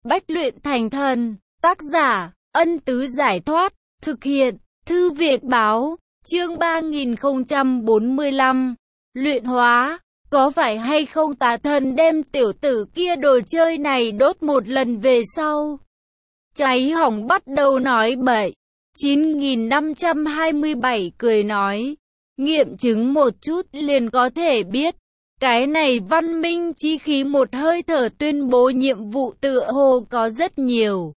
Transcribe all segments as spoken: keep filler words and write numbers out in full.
Bách luyện thành thần. Tác giả, Ân Tứ Giải Thoát. Thực hiện, Thư Viện Báo. Chương ba nghìn không trăm bốn mươi lăm. Luyện hóa. Có phải hay không tà thần đem tiểu tử kia đồ chơi này đốt một lần về sau? Cháy hỏng bắt đầu nói bậy. chín nghìn năm trăm hai mươi bảy cười nói. Nghiệm chứng một chút liền có thể biết. Cái này văn minh chí khí một hơi thở tuyên bố nhiệm vụ tựa hồ có rất nhiều.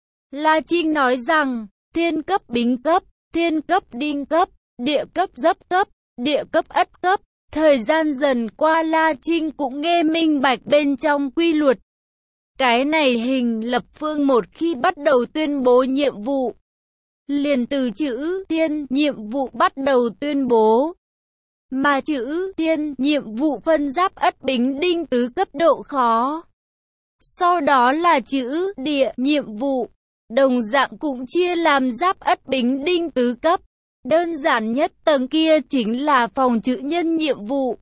La Trinh nói rằng, thiên cấp bính cấp, thiên cấp đinh cấp, địa cấp giáp cấp, địa cấp ất cấp. Thời gian dần qua La Trinh cũng nghe minh bạch bên trong quy luật. Cái này hình lập phương một khi bắt đầu tuyên bố nhiệm vụ, liền từ chữ thiên nhiệm vụ bắt đầu tuyên bố. Mà chữ thiên nhiệm vụ phân giáp ất bính đinh tứ cấp độ khó. Sau đó là chữ địa nhiệm vụ, đồng dạng cũng chia làm giáp ất bính đinh tứ cấp. Đơn giản nhất tầng kia chính là phòng chữ nhân nhiệm vụ.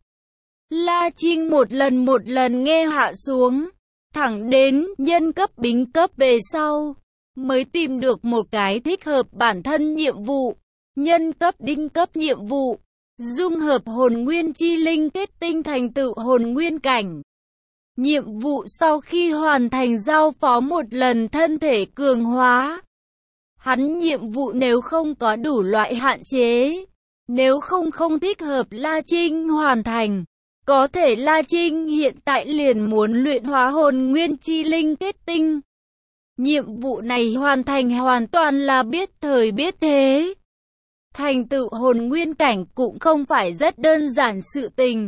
La Trinh một lần một lần nghe hạ xuống, thẳng đến nhân cấp bính cấp về sau, mới tìm được một cái thích hợp bản thân nhiệm vụ. Nhân cấp đinh cấp nhiệm vụ, dung hợp hồn nguyên chi linh kết tinh thành tựu hồn nguyên cảnh. Nhiệm vụ sau khi hoàn thành giao phó một lần thân thể cường hóa. Hắn nhiệm vụ nếu không có đủ loại hạn chế, nếu không không thích hợp La Trinh hoàn thành, có thể La Trinh hiện tại liền muốn luyện hóa hồn nguyên chi linh kết tinh. Nhiệm vụ này hoàn thành hoàn toàn là biết thời biết thế. Thành tựu hồn nguyên cảnh cũng không phải rất đơn giản sự tình.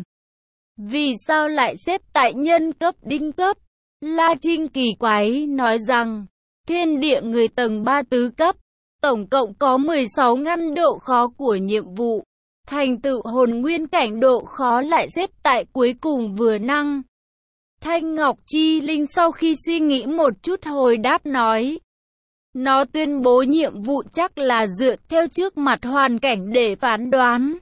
Vì sao lại xếp tại nhân cấp đinh cấp? La Trinh kỳ quái nói rằng, thiên địa người tầng ba tứ cấp, tổng cộng có mười sáu ngăn độ khó của nhiệm vụ. Thành tựu hồn nguyên cảnh độ khó lại xếp tại cuối cùng vừa năng. Thanh Ngọc Chi Linh sau khi suy nghĩ một chút hồi đáp nói. Nó tuyên bố nhiệm vụ chắc là dựa theo trước mặt hoàn cảnh để phán đoán.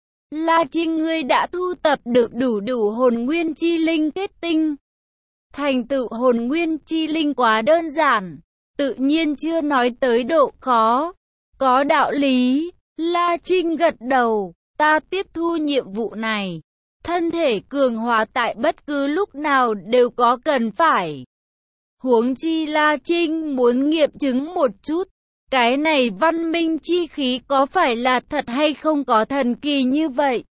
La Trinh ngươi đã thu tập được đủ đủ hồn nguyên chi linh kết tinh. Thành tựu hồn nguyên chi linh quá đơn giản, tự nhiên chưa nói tới độ khó. Có đạo lý, La Trinh gật đầu, ta tiếp thu nhiệm vụ này. Thân thể cường hóa tại bất cứ lúc nào đều có cần phải. Huống chi La Trinh muốn nghiệm chứng một chút, cái này văn minh chi khí có phải là thật hay không có thần kỳ như vậy.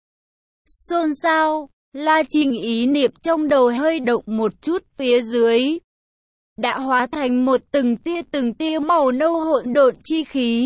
Xôn xao, La Trinh ý niệm trong đầu hơi động một chút phía dưới. Đã hóa thành một từng tia từng tia màu nâu hỗn độn chi khí.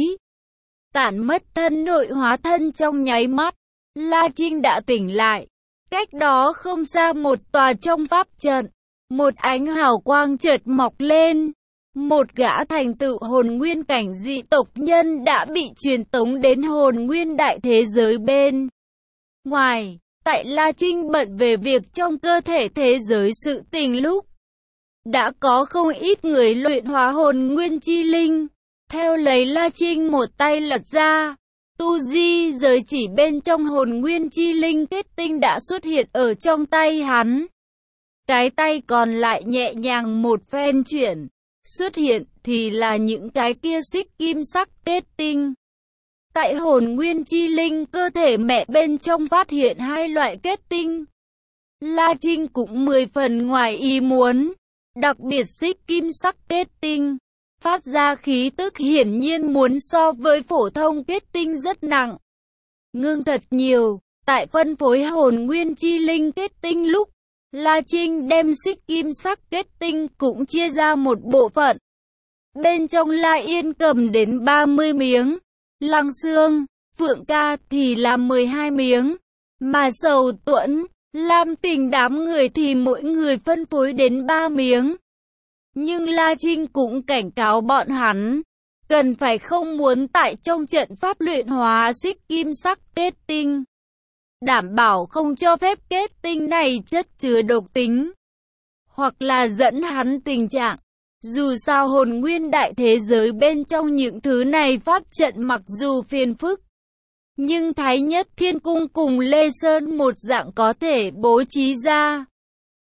Tản mất thân nội hóa thân trong nháy mắt, La Trinh đã tỉnh lại. Cách đó không xa một tòa trong pháp trận, một ánh hào quang chợt mọc lên. Một gã thành tựu hồn nguyên cảnh dị tộc nhân đã bị truyền tống đến hồn nguyên đại thế giới bên ngoài. Tại La Trinh bận về việc trong cơ thể thế giới sự tình lúc, đã có không ít người luyện hóa hồn nguyên chi linh. Theo lấy La Trinh một tay lật ra, tu di giới chỉ bên trong hồn nguyên chi linh kết tinh đã xuất hiện ở trong tay hắn. Cái tay còn lại nhẹ nhàng một phen chuyển, xuất hiện thì là những cái kia xích kim sắc kết tinh. Tại hồn nguyên chi linh cơ thể mẹ bên trong phát hiện hai loại kết tinh. La Trinh cũng mười phần ngoài ý muốn, đặc biệt xích kim sắc kết tinh, phát ra khí tức hiển nhiên muốn so với phổ thông kết tinh rất nặng. Ngưng thật nhiều, tại phân phối hồn nguyên chi linh kết tinh lúc, La Trinh đem xích kim sắc kết tinh cũng chia ra một bộ phận. Bên trong La Yên cầm đến ba mươi miếng, Lăng Xương, Phượng Ca thì là mười hai miếng, mà Sầu Tuẫn, Lam Tình đám người thì mỗi người phân phối đến ba miếng. Nhưng La Trinh cũng cảnh cáo bọn hắn, cần phải không muốn tại trong trận pháp luyện hóa xích kim sắc kết tinh. Đảm bảo không cho phép kết tinh này chất chứa độc tính, hoặc là dẫn hắn tình trạng. Dù sao hồn nguyên đại thế giới bên trong những thứ này pháp trận mặc dù phiền phức, nhưng Thái Nhất Thiên Cung cùng Lê Sơn một dạng có thể bố trí ra.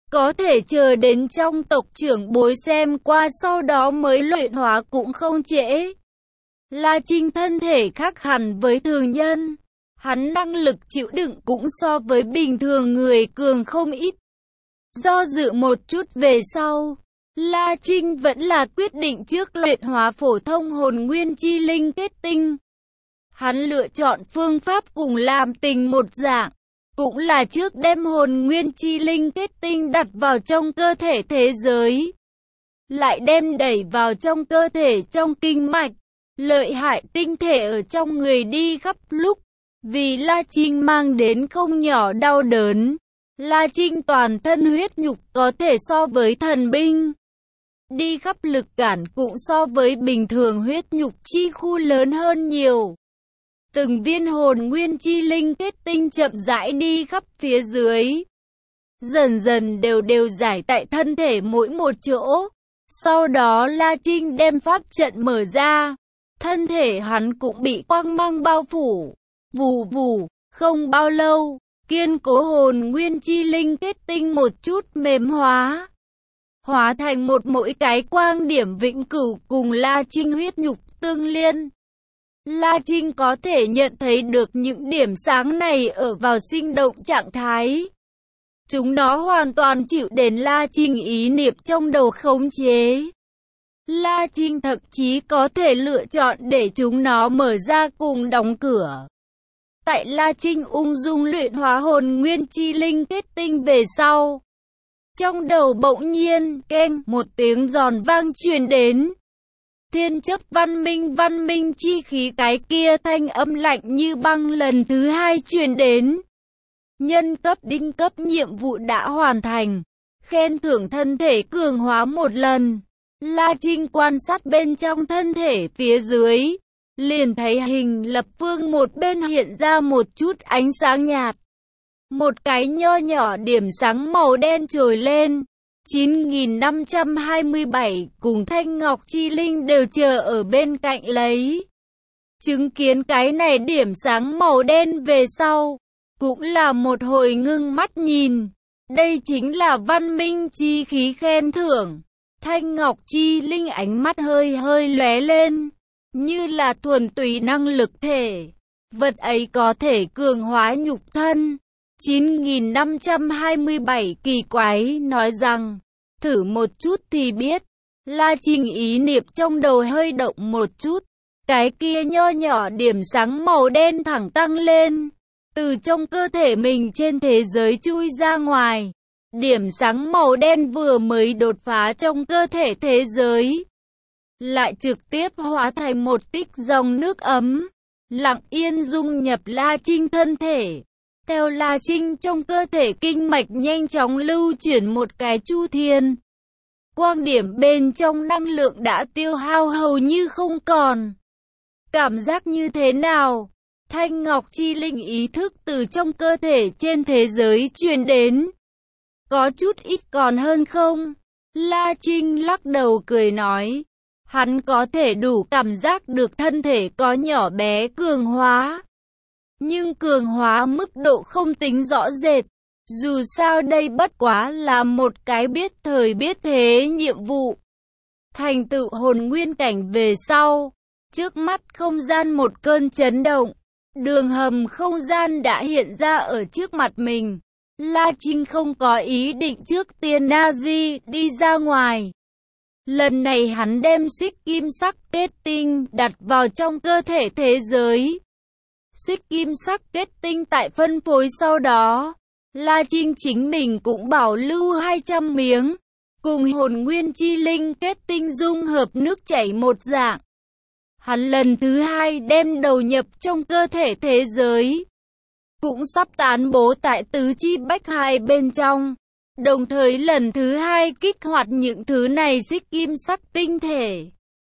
Có thể chờ đến trong tộc trưởng bối xem qua sau đó mới luyện hóa cũng không trễ. La Trinh thân thể khác hẳn với thường nhân. Hắn năng lực chịu đựng cũng so với bình thường người cường không ít. Do dự một chút về sau, La Trinh vẫn là quyết định trước luyện hóa phổ thông hồn nguyên chi linh kết tinh. Hắn lựa chọn phương pháp cùng làm tình một dạng, cũng là trước đem hồn nguyên chi linh kết tinh đặt vào trong cơ thể thế giới, lại đem đẩy vào trong cơ thể trong kinh mạch, lợi hại tinh thể ở trong người đi khắp lúc, vì La Trinh mang đến không nhỏ đau đớn. La Trinh toàn thân huyết nhục có thể so với thần binh, đi khắp lực cản cũng so với bình thường huyết nhục chi khu lớn hơn nhiều. Từng viên hồn nguyên chi linh kết tinh chậm rãi đi khắp phía dưới, dần dần đều đều giải tại thân thể mỗi một chỗ. Sau đó La Trinh đem pháp trận mở ra, thân thể hắn cũng bị quang mang bao phủ. Vù vù, không bao lâu, kiên cố hồn nguyên chi linh kết tinh một chút mềm hóa, hóa thành một mỗi cái quang điểm vĩnh cửu cùng La Trinh huyết nhục tương liên. La Trinh có thể nhận thấy được những điểm sáng này ở vào sinh động trạng thái. Chúng nó hoàn toàn chịu đến La Trinh ý niệm trong đầu khống chế. La Trinh thậm chí có thể lựa chọn để chúng nó mở ra cùng đóng cửa. Tại La Trinh ung dung luyện hóa hồn nguyên chi linh kết tinh về sau, trong đầu bỗng nhiên keng một tiếng giòn vang truyền đến. Thiên chấp văn minh văn minh chi khí, cái kia thanh âm lạnh như băng lần thứ hai truyền đến. Nhân cấp đinh cấp nhiệm vụ đã hoàn thành, khen thưởng thân thể cường hóa một lần. La Trinh quan sát bên trong thân thể phía dưới, liền thấy hình lập phương một bên hiện ra một chút ánh sáng nhạt. Một cái nho nhỏ điểm sáng màu đen trồi lên. chín nghìn năm trăm hai mươi bảy cùng Thanh Ngọc Chi Linh đều chờ ở bên cạnh lấy. Chứng kiến cái này điểm sáng màu đen về sau, cũng là một hồi ngưng mắt nhìn. Đây chính là văn minh chi khí khen thưởng. Thanh Ngọc Chi Linh ánh mắt hơi hơi lóe lên, như là thuần túy năng lực thể. Vật ấy có thể cường hóa nhục thân. chín nghìn năm trăm hai mươi bảy kỳ quái nói rằng, thử một chút thì biết. La Trinh ý niệm trong đầu hơi động một chút, cái kia nho nhỏ điểm sáng màu đen thẳng tăng lên, từ trong cơ thể mình trên thế giới chui ra ngoài. Điểm sáng màu đen vừa mới đột phá trong cơ thể thế giới, lại trực tiếp hóa thành một tích dòng nước ấm, lặng yên dung nhập La Trinh thân thể. Theo La Trinh trong cơ thể kinh mạch nhanh chóng lưu chuyển một cái chu thiên. Quang điểm bên trong năng lượng đã tiêu hao hầu như không còn. Cảm giác như thế nào? Thanh Ngọc Chi Linh ý thức từ trong cơ thể trên thế giới truyền đến. Có chút ít còn hơn không? La Trinh lắc đầu cười nói. Hắn có thể đủ cảm giác được thân thể có nhỏ bé cường hóa. Nhưng cường hóa mức độ không tính rõ rệt. Dù sao đây bất quá là một cái biết thời biết thế nhiệm vụ. Thành tựu hồn nguyên cảnh về sau, trước mắt không gian một cơn chấn động. Đường hầm không gian đã hiện ra ở trước mặt mình. La Trinh không có ý định trước tiên Nazi đi ra ngoài. Lần này hắn đem xích kim sắc kết tinh đặt vào trong cơ thể thế giới. Xích kim sắc kết tinh tại phân phối sau đó, La Trinh chính mình cũng bảo lưu hai trăm miếng, cùng hồn nguyên chi linh kết tinh dung hợp nước chảy một dạng. Hắn lần thứ hai đem đầu nhập trong cơ thể thế giới, cũng sắp tán bố tại tứ chi bách hai bên trong, đồng thời lần thứ hai kích hoạt những thứ này xích kim sắc tinh thể.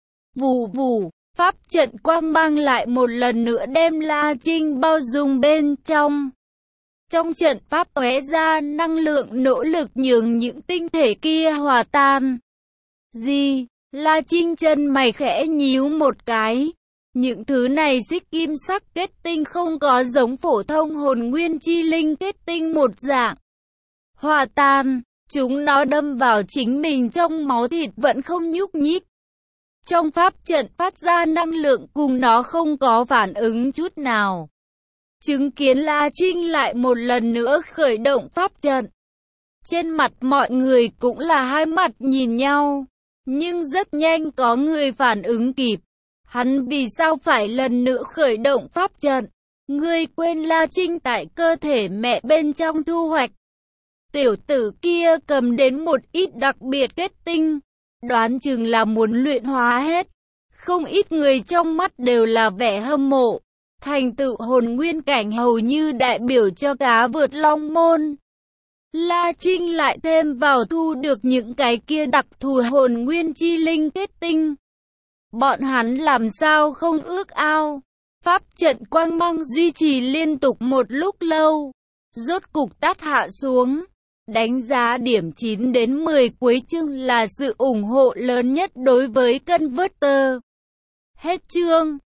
Vù vù, pháp trận quang mang lại một lần nữa đem La Trinh bao dung bên trong. Trong trận pháp tóe ra năng lượng nỗ lực nhường những tinh thể kia hòa tan. Gì? La Trinh chân mày khẽ nhíu một cái. Những thứ này xích kim sắc kết tinh không có giống phổ thông hồn nguyên chi linh kết tinh một dạng. Hòa tan, Chúng nó đâm vào chính mình trong máu thịt vẫn không nhúc nhích. Trong pháp trận phát ra năng lượng cùng nó không có phản ứng chút nào. Chứng kiến La Trinh lại một lần nữa khởi động pháp trận. Trên mặt mọi người cũng là hai mặt nhìn nhau. Nhưng rất nhanh có người phản ứng kịp. Hắn vì sao phải lần nữa khởi động pháp trận? Ngươi quên La Trinh tại cơ thể mẹ bên trong thu hoạch. Tiểu tử kia cầm đến một ít đặc biệt kết tinh. Đoán chừng là muốn luyện hóa hết. Không ít người trong mắt đều là vẻ hâm mộ. Thành tựu hồn nguyên cảnh hầu như đại biểu cho cá vượt long môn. La Trinh lại thêm vào thu được những cái kia đặc thù hồn nguyên chi linh kết tinh. Bọn hắn làm sao không ước ao. Pháp trận quang mang duy trì liên tục một lúc lâu. Rốt cục tắt hạ xuống. Đánh giá điểm chín đến mười cuối chương là sự ủng hộ lớn nhất đối với Converter. Hết chương.